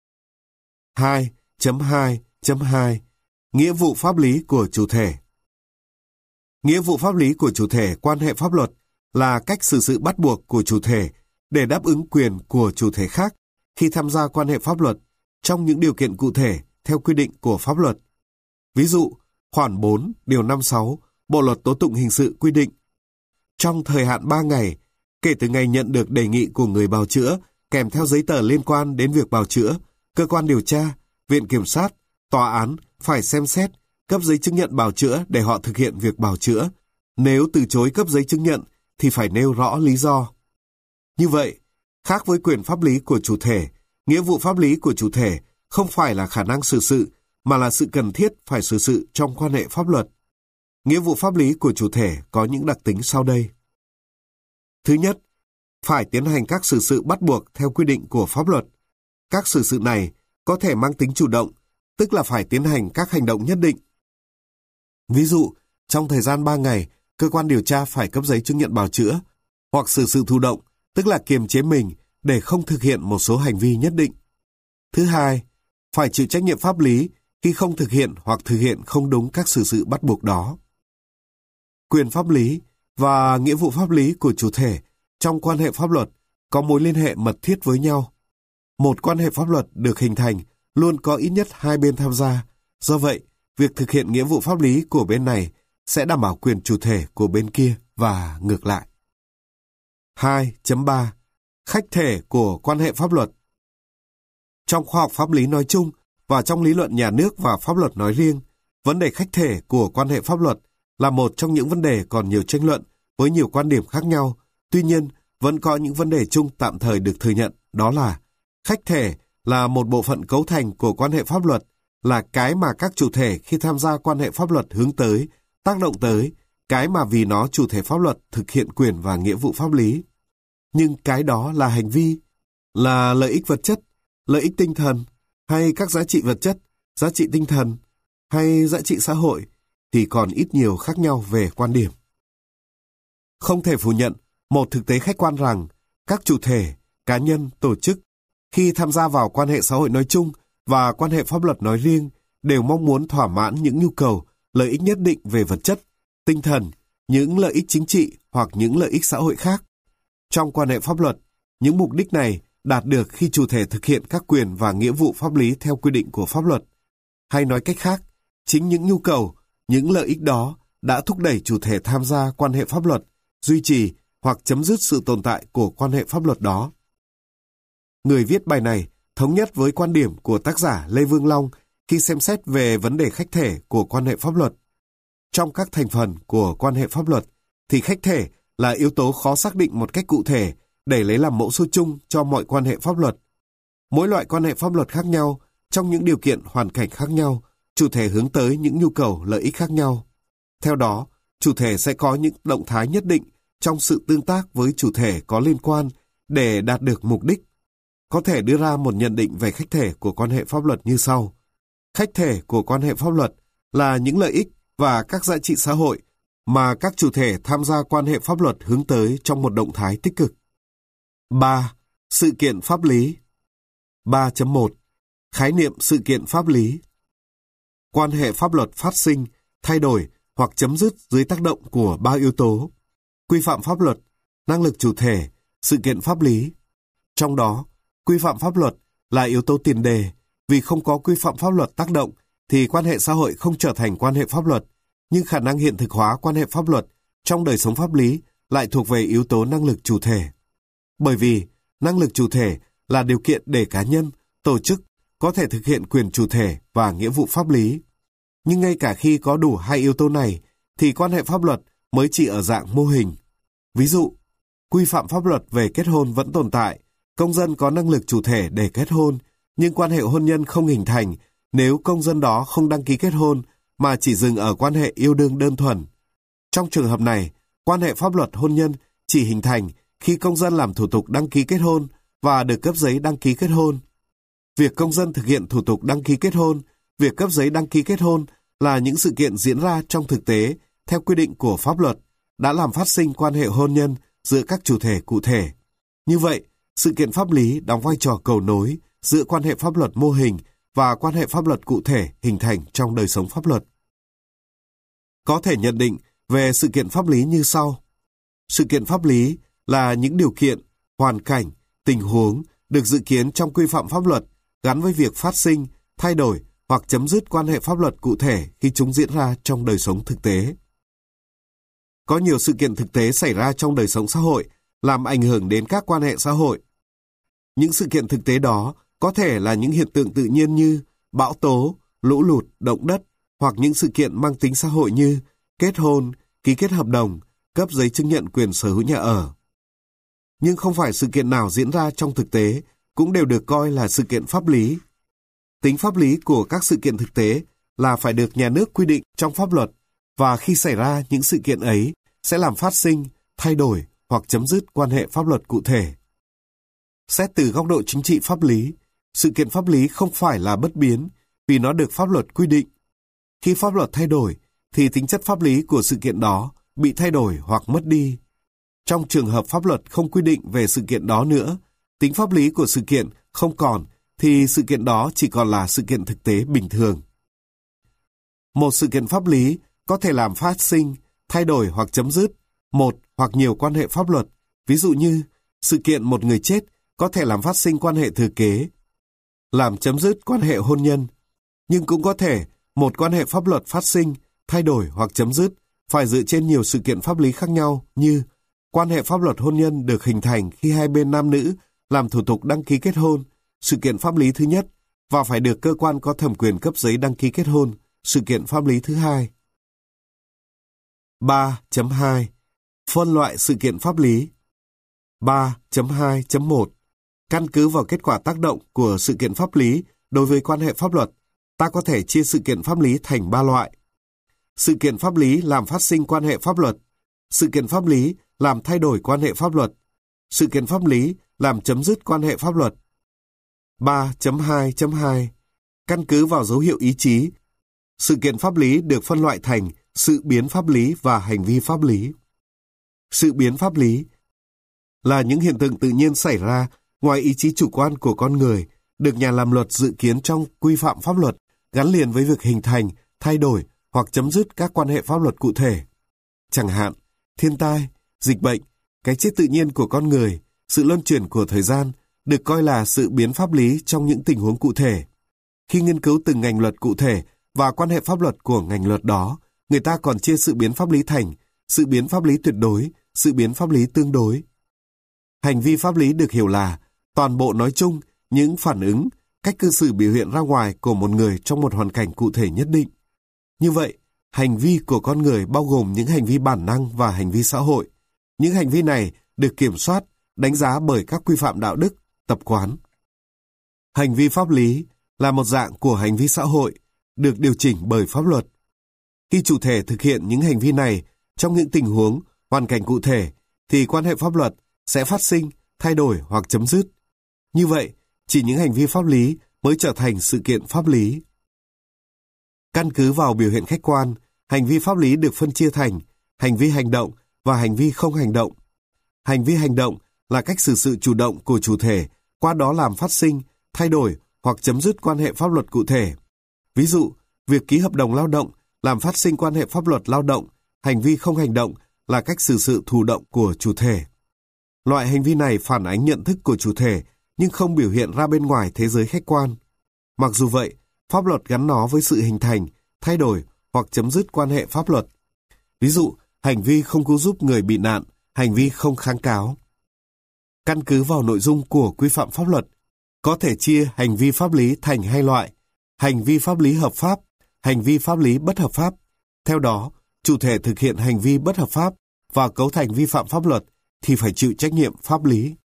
Speaker 1: 2.2.2 Nghĩa vụ pháp lý của chủ thể. Nghĩa vụ pháp lý của chủ thể quan hệ pháp luật là cách xử sự bắt buộc của chủ thể để đáp ứng quyền của chủ thể khác khi tham gia quan hệ pháp luật trong những điều kiện cụ thể theo quy định của pháp luật. Ví dụ, khoản 4, điều 56, Bộ luật tố tụng hình sự quy định, trong thời hạn 3 ngày, kể từ ngày nhận được đề nghị của người bào chữa kèm theo giấy tờ liên quan đến việc bào chữa, cơ quan điều tra, viện kiểm sát, tòa án phải xem xét, cấp giấy chứng nhận bào chữa để họ thực hiện việc bào chữa. Nếu từ chối cấp giấy chứng nhận thì phải nêu rõ lý do. Như vậy, khác với quyền pháp lý của chủ thể, nghĩa vụ pháp lý của chủ thể không phải là khả năng xử sự, mà là sự cần thiết phải xử sự trong quan hệ pháp luật. Nghĩa vụ pháp lý của chủ thể có những đặc tính sau đây. Thứ nhất, phải tiến hành các xử sự bắt buộc theo quy định của pháp luật. Các xử sự này có thể mang tính chủ động, tức là phải tiến hành các hành động nhất định. Ví dụ, trong thời gian 3 ngày, cơ quan điều tra phải cấp giấy chứng nhận bào chữa, hoặc xử sự thụ động, tức là kiềm chế mình để không thực hiện một số hành vi nhất định. Thứ hai, phải chịu trách nhiệm pháp lý khi không thực hiện hoặc thực hiện không đúng các xử sự bắt buộc đó. Quyền pháp lý và nghĩa vụ pháp lý của chủ thể trong quan hệ pháp luật có mối liên hệ mật thiết với nhau. Một quan hệ pháp luật được hình thành luôn có ít nhất hai bên tham gia. Do vậy, việc thực hiện nghĩa vụ pháp lý của bên này sẽ đảm bảo quyền chủ thể của bên kia và ngược lại. 2.3 Khách thể của quan hệ pháp luật. Trong khoa học pháp lý nói chung và trong lý luận nhà nước và pháp luật nói riêng, vấn đề khách thể của quan hệ pháp luật là một trong những vấn đề còn nhiều tranh luận với nhiều quan điểm khác nhau. Tuy nhiên, vẫn có những vấn đề chung tạm thời được thừa nhận, đó là khách thể là một bộ phận cấu thành của quan hệ pháp luật, là cái mà các chủ thể khi tham gia quan hệ pháp luật hướng tới, tác động tới, cái mà vì nó chủ thể pháp luật thực hiện quyền và nghĩa vụ pháp lý. Nhưng cái đó là hành vi, là lợi ích vật chất, lợi ích tinh thần, hay các giá trị vật chất, giá trị tinh thần, hay giá trị xã hội, thì còn ít nhiều khác nhau về quan điểm. Không thể phủ nhận một thực tế khách quan rằng các chủ thể, cá nhân, tổ chức khi tham gia vào quan hệ xã hội nói chung và quan hệ pháp luật nói riêng đều mong muốn thỏa mãn những nhu cầu, lợi ích nhất định về vật chất, tinh thần, những lợi ích chính trị hoặc những lợi ích xã hội khác. Trong quan hệ pháp luật, những mục đích này đạt được khi chủ thể thực hiện các quyền và nghĩa vụ pháp lý theo quy định của pháp luật. Hay nói cách khác, chính những nhu cầu, những lợi ích đó đã thúc đẩy chủ thể tham gia quan hệ pháp luật, duy trì hoặc chấm dứt sự tồn tại của quan hệ pháp luật đó. Người viết bài này thống nhất với quan điểm của tác giả Lê Vương Long khi xem xét về vấn đề khách thể của quan hệ pháp luật. Trong các thành phần của quan hệ pháp luật, thì khách thể là yếu tố khó xác định một cách cụ thể để lấy làm mẫu số chung cho mọi quan hệ pháp luật. Mỗi loại quan hệ pháp luật khác nhau, trong những điều kiện hoàn cảnh khác nhau, chủ thể hướng tới những nhu cầu lợi ích khác nhau. Theo đó, chủ thể sẽ có những động thái nhất định trong sự tương tác với chủ thể có liên quan để đạt được mục đích. Có thể đưa ra một nhận định về khách thể của quan hệ pháp luật như sau. Khách thể của quan hệ pháp luật là những lợi ích và các giá trị xã hội mà các chủ thể tham gia quan hệ pháp luật hướng tới trong một động thái tích cực. 3. Sự kiện pháp lý. 3.1. Khái niệm sự kiện pháp lý. Quan hệ pháp luật phát sinh, thay đổi hoặc chấm dứt dưới tác động của 3 yếu tố: quy phạm pháp luật, năng lực chủ thể, sự kiện pháp lý. Trong đó, quy phạm pháp luật là yếu tố tiền đề, vì không có quy phạm pháp luật tác động thì quan hệ xã hội không trở thành quan hệ pháp luật, nhưng khả năng hiện thực hóa quan hệ pháp luật trong đời sống pháp lý lại thuộc về yếu tố năng lực chủ thể. Bởi vì năng lực chủ thể là điều kiện để cá nhân, tổ chức có thể thực hiện quyền chủ thể và nghĩa vụ pháp lý. Nhưng ngay cả khi có đủ hai yếu tố này, thì quan hệ pháp luật mới chỉ ở dạng mô hình. Ví dụ, quy phạm pháp luật về kết hôn vẫn tồn tại, công dân có năng lực chủ thể để kết hôn, nhưng quan hệ hôn nhân không hình thành nếu công dân đó không đăng ký kết hôn mà chỉ dừng ở quan hệ yêu đương đơn thuần. Trong trường hợp này, quan hệ pháp luật hôn nhân chỉ hình thành khi công dân làm thủ tục đăng ký kết hôn và được cấp giấy đăng ký kết hôn. Việc công dân thực hiện thủ tục đăng ký kết hôn, việc cấp giấy đăng ký kết hôn là những sự kiện diễn ra trong thực tế theo quy định của pháp luật, đã làm phát sinh quan hệ hôn nhân giữa các chủ thể cụ thể. Như vậy, sự kiện pháp lý đóng vai trò cầu nối giữa quan hệ pháp luật mô hình và quan hệ pháp luật cụ thể hình thành trong đời sống pháp luật. Có thể nhận định về sự kiện pháp lý như sau. Sự kiện pháp lý là những điều kiện, hoàn cảnh, tình huống được dự kiến trong quy phạm pháp luật gắn với việc phát sinh, thay đổi hoặc chấm dứt quan hệ pháp luật cụ thể khi chúng diễn ra trong đời sống thực tế. Có nhiều sự kiện thực tế xảy ra trong đời sống xã hội làm ảnh hưởng đến các quan hệ xã hội. Những sự kiện thực tế đó có thể là những hiện tượng tự nhiên như bão tố, lũ lụt, động đất, hoặc những sự kiện mang tính xã hội như kết hôn, ký kết hợp đồng, cấp giấy chứng nhận quyền sở hữu nhà ở. Nhưng không phải sự kiện nào diễn ra trong thực tế cũng đều được coi là sự kiện pháp lý. Tính pháp lý của các sự kiện thực tế là phải được nhà nước quy định trong pháp luật, và khi xảy ra những sự kiện ấy sẽ làm phát sinh, thay đổi hoặc chấm dứt quan hệ pháp luật cụ thể. Xét từ góc độ chính trị pháp lý, sự kiện pháp lý không phải là bất biến vì nó được pháp luật quy định. Khi pháp luật thay đổi, thì tính chất pháp lý của sự kiện đó bị thay đổi hoặc mất đi. Trong trường hợp pháp luật không quy định về sự kiện đó nữa, tính pháp lý của sự kiện không còn, thì sự kiện đó chỉ còn là sự kiện thực tế bình thường. Một sự kiện pháp lý có thể làm phát sinh, thay đổi hoặc chấm dứt một hoặc nhiều quan hệ pháp luật. Ví dụ như, sự kiện một người chết có thể làm phát sinh quan hệ thừa kế, làm chấm dứt quan hệ hôn nhân. Nhưng cũng có thể một quan hệ pháp luật phát sinh, thay đổi hoặc chấm dứt phải dựa trên nhiều sự kiện pháp lý khác nhau như quan hệ pháp luật hôn nhân được hình thành khi hai bên nam nữ làm thủ tục đăng ký kết hôn, sự kiện pháp lý thứ nhất, và phải được cơ quan có thẩm quyền cấp giấy đăng ký kết hôn, sự kiện pháp lý thứ hai. 3.2. Phân loại sự kiện pháp lý. 3.2.1. Căn cứ vào kết quả tác động của sự kiện pháp lý đối với quan hệ pháp luật, ta có thể chia sự kiện pháp lý thành 3 loại. Sự kiện pháp lý làm phát sinh quan hệ pháp luật, sự kiện pháp lý làm thay đổi quan hệ pháp luật, sự kiện pháp lý làm chấm dứt quan hệ pháp luật. 3.2.2. Căn cứ vào dấu hiệu ý chí, sự kiện pháp lý được phân loại thành sự biến pháp lý và hành vi pháp lý. Sự biến pháp lý là những hiện tượng tự nhiên xảy ra ngoài ý chí chủ quan của con người, được nhà làm luật dự kiến trong quy phạm pháp luật, gắn liền với việc hình thành, thay đổi hoặc chấm dứt các quan hệ pháp luật cụ thể. Chẳng hạn, thiên tai, dịch bệnh, cái chết tự nhiên của con người, sự luân chuyển của thời gian được coi là sự biến pháp lý trong những tình huống cụ thể. Khi nghiên cứu từng ngành luật cụ thể và quan hệ pháp luật của ngành luật đó, người ta còn chia sự biến pháp lý thành sự biến pháp lý tuyệt đối, sự biến pháp lý tương đối. Hành vi pháp lý được hiểu là toàn bộ nói chung những phản ứng, cách cư xử biểu hiện ra ngoài của một người trong một hoàn cảnh cụ thể nhất định. Như vậy, hành vi của con người bao gồm những hành vi bản năng và hành vi xã hội. Những hành vi này được kiểm soát, đánh giá bởi các quy phạm đạo đức, tập quán. Hành vi pháp lý là một dạng của hành vi xã hội, được điều chỉnh bởi pháp luật. Khi chủ thể thực hiện những hành vi này trong những tình huống, hoàn cảnh cụ thể, thì quan hệ pháp luật sẽ phát sinh, thay đổi hoặc chấm dứt. Như vậy, chỉ những hành vi pháp lý mới trở thành sự kiện pháp lý. Căn cứ vào biểu hiện khách quan, hành vi pháp lý được phân chia thành hành vi hành động và hành vi không hành động. Hành vi hành động là cách xử sự chủ động của chủ thể, qua đó làm phát sinh, thay đổi hoặc chấm dứt quan hệ pháp luật cụ thể. Ví dụ, việc ký hợp đồng lao động làm phát sinh quan hệ pháp luật lao động. Hành vi không hành động là cách xử sự thụ động của chủ thể. Loại hành vi này phản ánh nhận thức của chủ thể nhưng không biểu hiện ra bên ngoài thế giới khách quan. Mặc dù vậy, pháp luật gắn nó với sự hình thành, thay đổi hoặc chấm dứt quan hệ pháp luật. Ví dụ, hành vi không cứu giúp người bị nạn, hành vi không kháng cáo. Căn cứ vào nội dung của quy phạm pháp luật, có thể chia hành vi pháp lý thành hai loại: hành vi pháp lý hợp pháp, hành vi pháp lý bất hợp pháp. Theo đó, chủ thể thực hiện hành vi bất hợp pháp và cấu thành vi phạm pháp luật thì phải chịu trách nhiệm pháp lý.